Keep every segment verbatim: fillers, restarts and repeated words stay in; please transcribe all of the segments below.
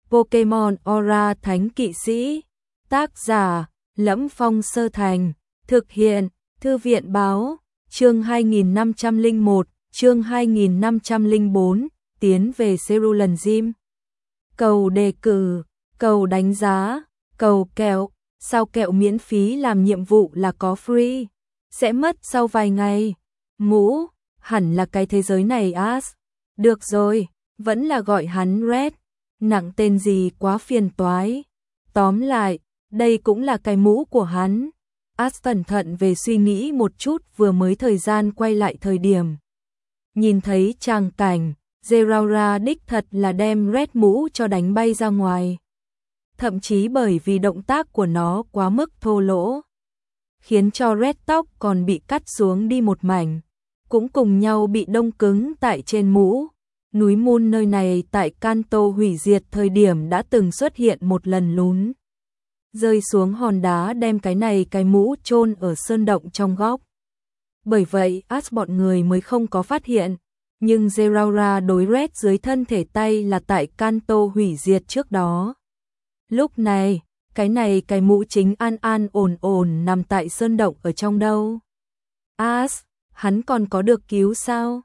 Pokemon Aura Thánh Kỵ Sĩ. Tác giả: Lẫm Phong Sơ Thành. Thực hiện: Thư viện báo. Chương hai nghìn năm trăm lẻ một, chương hai nghìn năm trăm lẻ bốn, tiến về Cerulean Gym. Cầu đề cử, cầu đánh giá, cầu kẹo, sao kẹo miễn phí làm nhiệm vụ là có free, sẽ mất sau vài ngày. Mũ, hẳn là cái thế giới này As. Được rồi, vẫn là gọi hắn Red, nặng tên gì quá phiền toái. Tóm lại, đây cũng là cái mũ của hắn. As cẩn thận về suy nghĩ một chút, vừa mới thời gian quay lại thời điểm nhìn thấy tràng cảnh, Zeraora đích thật là đem Red mũ cho đánh bay ra ngoài. Thậm chí bởi vì động tác của nó quá mức thô lỗ, khiến cho Red tóc còn bị cắt xuống đi một mảnh, cũng cùng nhau bị đông cứng tại trên mũ. Núi Moon nơi này tại Kanto hủy diệt thời điểm đã từng xuất hiện một lần lún rơi xuống hòn đá đem cái này cái mũ chôn ở sơn động trong góc. Bởi vậy As bọn người mới không có phát hiện, nhưng Zeraora đối Red dưới thân thể tay là tại Kanto hủy diệt trước đó. Lúc này, cái này cái mũ chính an an ổn ổn nằm tại sơn động ở trong đâu. As, hắn còn có được cứu sao?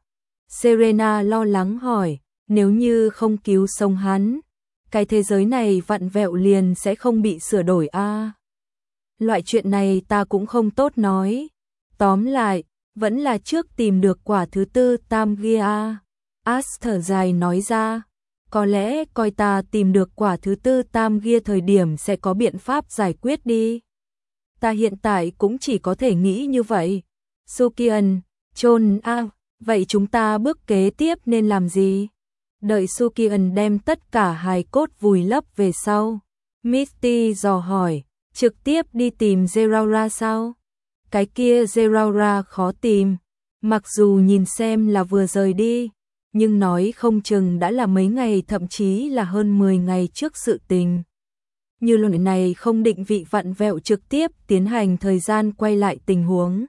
Serena lo lắng hỏi, nếu như không cứu sống hắn, cái thế giới này vặn vẹo liền sẽ không bị sửa đổi a. À, loại chuyện này ta cũng không tốt nói. Tóm lại, vẫn là trước tìm được quả thứ tư tam gia. As thở dài nói ra, có lẽ coi ta tìm được quả thứ tư tam gia thời điểm sẽ có biện pháp giải quyết đi. Ta hiện tại cũng chỉ có thể nghĩ như vậy. Sukian, Chon a, vậy chúng ta bước kế tiếp nên làm gì? Đợi Sukian đem tất cả hài cốt vùi lấp về sau, Misty dò hỏi, trực tiếp đi tìm Zeraora sao? Cái kia Zeraora khó tìm, mặc dù nhìn xem là vừa rời đi, nhưng nói không chừng đã là mấy ngày thậm chí là hơn mười ngày trước sự tình. Như lần này không định vị vặn vẹo trực tiếp tiến hành thời gian quay lại tình huống.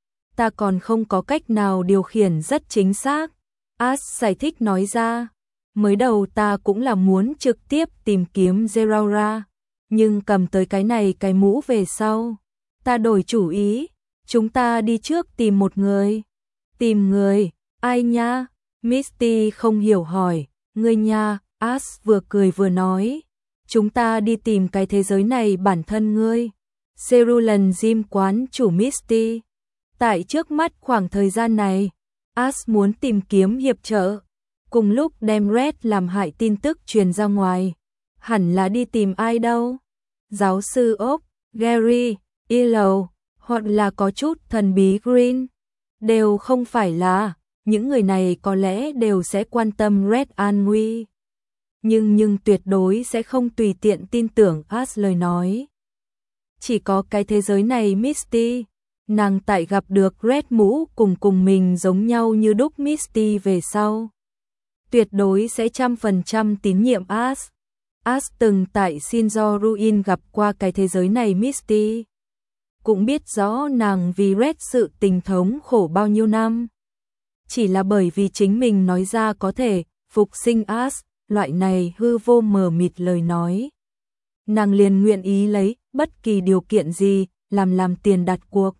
Ta còn không có cách nào điều khiển rất chính xác. As giải thích nói ra, mới đầu ta cũng là muốn trực tiếp tìm kiếm Zeraora, nhưng cầm tới cái này cái mũ về sau, ta đổi chủ ý, chúng ta đi trước tìm một người. Tìm người, ai nha? Misty không hiểu hỏi, người nha. As vừa cười vừa nói, chúng ta đi tìm cái thế giới này bản thân ngươi. Cerulean Gym quán chủ Misty. Tại trước mắt khoảng thời gian này, As muốn tìm kiếm hiệp trợ, cùng lúc đem Red làm hại tin tức truyền ra ngoài. Hẳn là đi tìm ai đâu? Giáo sư Oak, Gary, Yellow, hoặc là có chút thần bí Green. Đều không phải là, những người này có lẽ đều sẽ quan tâm Red an nguy. Nhưng nhưng tuyệt đối sẽ không tùy tiện tin tưởng As lời nói. Chỉ có cái thế giới này Misty. Nàng tại gặp được Red mũ cùng cùng mình giống nhau như đúc Misty về sau, tuyệt đối sẽ trăm phần trăm tín nhiệm As. As từng tại Shinzo Ruin gặp qua cái thế giới này Misty, cũng biết rõ nàng vì Red sự tình thống khổ bao nhiêu năm. Chỉ là bởi vì chính mình nói ra có thể phục sinh As, loại này hư vô mờ mịt lời nói, nàng liền nguyện ý lấy bất kỳ điều kiện gì làm làm tiền đặt cuộc.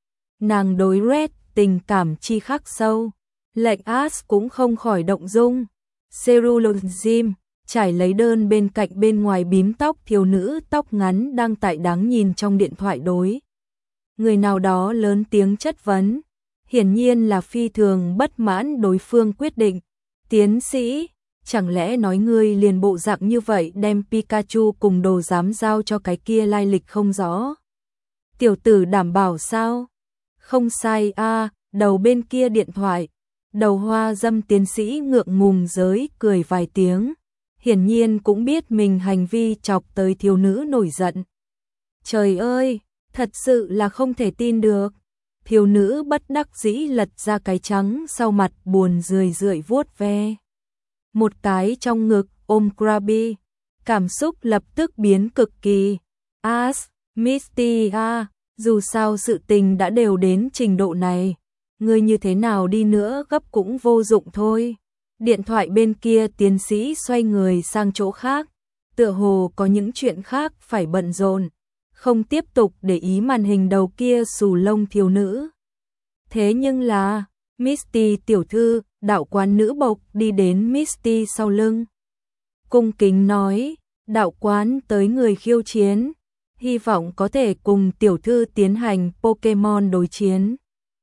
Nàng đối Red tình cảm chi khắc sâu, lệnh As cũng không khỏi động dung. Cerulean Gym, trải lấy đơn bên cạnh bên ngoài bím tóc thiếu nữ tóc ngắn đang tại đáng nhìn trong điện thoại đối người nào đó lớn tiếng chất vấn, hiển nhiên là phi thường bất mãn đối phương quyết định. Tiến sĩ, chẳng lẽ nói ngươi liền bộ dạng như vậy đem Pikachu cùng đồ giám giao cho cái kia lai lịch không rõ tiểu tử đảm bảo sao? Không sai a. À, đầu bên kia điện thoại, đầu hoa dâm tiến sĩ ngượng ngùng giới cười vài tiếng, hiển nhiên cũng biết mình hành vi chọc tới thiếu nữ nổi giận. Trời ơi, thật sự là không thể tin được. Thiếu nữ bất đắc dĩ lật ra cái trắng sau mặt buồn rười rượi vuốt ve một cái trong ngực ôm Krabi, cảm xúc lập tức biến cực kỳ. As, Misty a, dù sao sự tình đã đều đến trình độ này, ngươi như thế nào đi nữa gấp cũng vô dụng thôi. Điện thoại bên kia tiến sĩ xoay người sang chỗ khác, tựa hồ có những chuyện khác phải bận rộn, không tiếp tục để ý màn hình đầu kia xù lông thiếu nữ. Thế nhưng là, Misty tiểu thư, đạo quán nữ bộc đi đến Misty sau lưng. Cung kính nói, đạo quán tới người khiêu chiến, hy vọng có thể cùng tiểu thư tiến hành Pokemon đối chiến.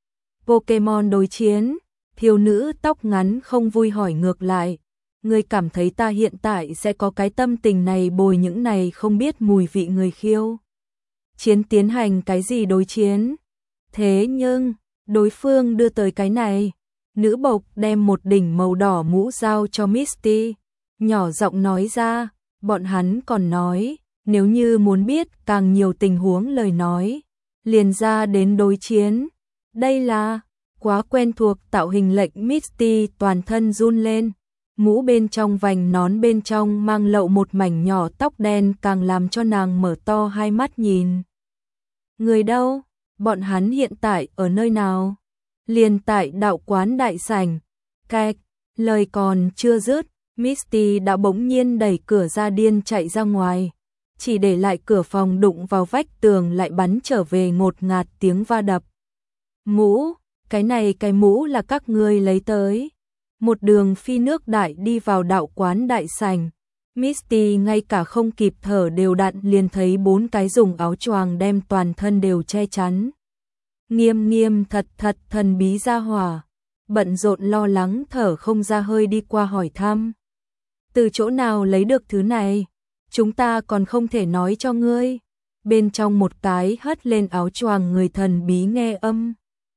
Pokemon đối chiến, thiếu nữ tóc ngắn không vui hỏi ngược lại, ngươi cảm thấy ta hiện tại sẽ có cái tâm tình này bồi những này không biết mùi vị người khiêu chiến tiến hành cái gì đối chiến. Thế nhưng, đối phương đưa tới cái này, nữ bộc đem một đỉnh màu đỏ mũ giao cho Misty, nhỏ giọng nói ra, bọn hắn còn nói, nếu như muốn biết càng nhiều tình huống lời nói, liền ra đến đối chiến. Đây là quá quen thuộc tạo hình lệnh Misty toàn thân run lên, mũ bên trong vành nón bên trong mang lậu một mảnh nhỏ tóc đen càng làm cho nàng mở to hai mắt nhìn. Người đâu? Bọn hắn hiện tại ở nơi nào? Liền tại đạo quán đại sảnh. Cạch, lời còn chưa dứt, Misty đã bỗng nhiên đẩy cửa ra điên chạy ra ngoài, chỉ để lại cửa phòng đụng vào vách tường lại bắn trở về ngột ngạt tiếng va đập. Mũ, cái này cái mũ là các ngươi lấy tới. Một đường phi nước đại đi vào đạo quán đại sảnh. Misty ngay cả không kịp thở đều đặn liền thấy bốn cái dùng áo choàng đem toàn thân đều che chắn. Nghiêm nghiêm thật thật thần bí gia hỏa, bận rộn lo lắng thở không ra hơi đi qua hỏi thăm. Từ chỗ nào lấy được thứ này? Chúng ta còn không thể nói cho ngươi. Bên trong một cái hất lên áo choàng người thần bí nghe âm.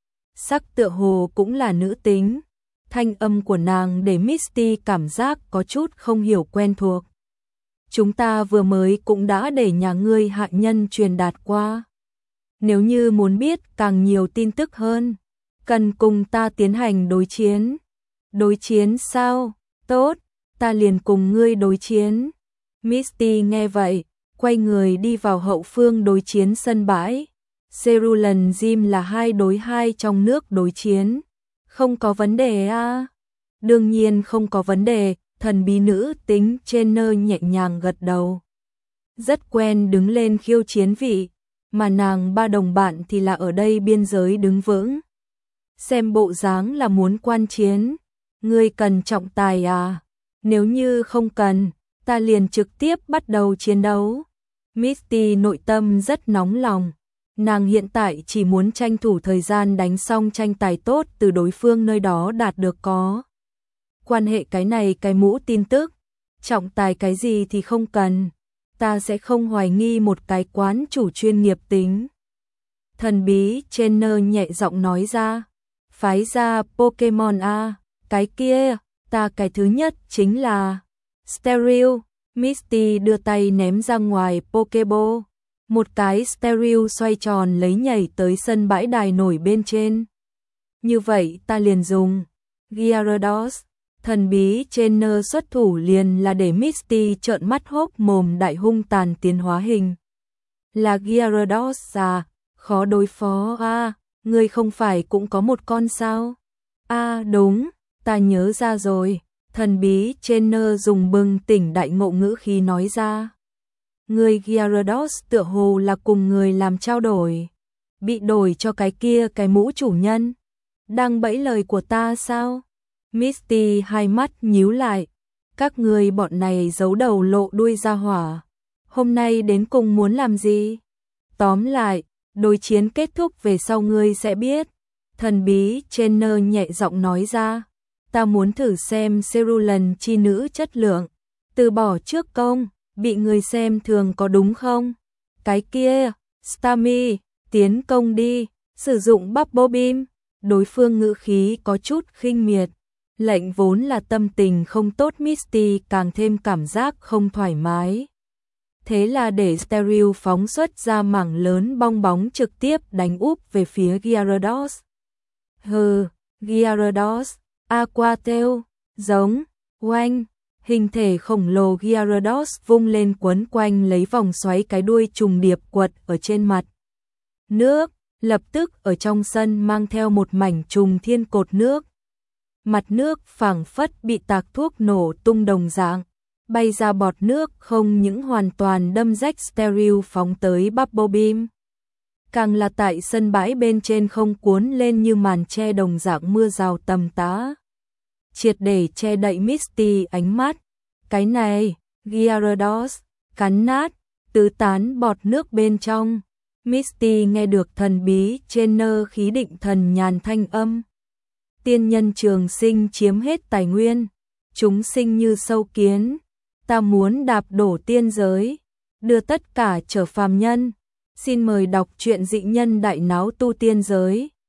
Sắc tựa hồ cũng là nữ tính. Thanh âm của nàng để Misty cảm giác có chút không hiểu quen thuộc. Chúng ta vừa mới cũng đã để nhà ngươi hạ nhân truyền đạt qua. Nếu như muốn biết càng nhiều tin tức hơn, cần cùng ta tiến hành đối chiến. Đối chiến sao? Tốt, ta liền cùng ngươi đối chiến. Misty nghe vậy, quay người đi vào hậu phương đối chiến sân bãi. Cerulean Gym là hai đối hai trong nước đối chiến. Không có vấn đề à? Đương nhiên không có vấn đề, thần bí nữ tính Trainer nhẹ nhàng gật đầu. Rất quen đứng lên khiêu chiến vị, mà nàng ba đồng bạn thì là ở đây biên giới đứng vững. Xem bộ dáng là muốn quan chiến, ngươi cần trọng tài à? Nếu như không cần, ta liền trực tiếp bắt đầu chiến đấu. Misty nội tâm rất nóng lòng. Nàng hiện tại chỉ muốn tranh thủ thời gian đánh xong tranh tài tốt từ đối phương nơi đó đạt được có. Quan hệ cái này cái mũ tin tức, trọng tài cái gì thì không cần, ta sẽ không hoài nghi một cái quán chủ chuyên nghiệp tính. Thần bí Trainer nhẹ giọng nói ra, phái ra Pokemon A, cái kia, ta cái thứ nhất chính là Stereo. Misty đưa tay ném ra ngoài Pokeball. Một cái stereo xoay tròn lấy nhảy tới sân bãi đài nổi bên trên. Như vậy ta liền dùng Gyarados. Thần bí Trainer xuất thủ liền là để Misty trợn mắt hốc mồm đại hung tàn tiến hóa hình. Là Gyarados à, khó đối phó à, ngươi không phải cũng có một con sao? À đúng, ta nhớ ra rồi. Thần bí Trainer dùng bừng tỉnh đại ngộ ngữ khi nói ra. Người Gyarados tựa hồ là cùng người làm trao đổi, bị đổi cho cái kia cái mũ chủ nhân. Đang bẫy lời của ta sao? Misty hai mắt nhíu lại. Các người bọn này giấu đầu lộ đuôi ra hỏa. Hôm nay đến cùng muốn làm gì? Tóm lại, đối chiến kết thúc về sau ngươi sẽ biết. Thần bí Trainer nhẹ giọng nói ra. Ta muốn thử xem Cerulean chi nữ chất lượng. Từ bỏ trước công. Bị người xem thường có đúng không? Cái kia, Starmie, tiến công đi, sử dụng Bubble Beam. Đối phương ngữ khí có chút khinh miệt. Lệnh vốn là tâm tình không tốt Misty càng thêm cảm giác không thoải mái. Thế là để Stereo phóng xuất ra mảng lớn bong bóng trực tiếp đánh úp về phía Gyarados. Hừ, Gyarados, Aqua Tail, giống, oanh. Hình thể khổng lồ Gyarados vung lên quấn quanh lấy vòng xoáy cái đuôi trùng điệp quật ở trên mặt nước, lập tức ở trong sân mang theo một mảnh trùng thiên cột nước. Mặt nước phảng phất bị tạc thuốc nổ tung đồng dạng, bay ra bọt nước không những hoàn toàn đâm rách stereo phóng tới Bubble Beam. Càng là tại sân bãi bên trên không cuốn lên như màn che đồng dạng mưa rào tầm tã. Triệt để che đậy Misty ánh mắt. Cái này, Gyarados, cắn nát, tứ tán bọt nước bên trong. Misty nghe được thần bí trên nơ khí định thần nhàn thanh âm. Tiên nhân trường sinh chiếm hết tài nguyên. Chúng sinh như sâu kiến. Ta muốn đạp đổ tiên giới. Đưa tất cả trở phàm nhân. Xin mời đọc truyện Dị Nhân Đại Náo Tu Tiên Giới.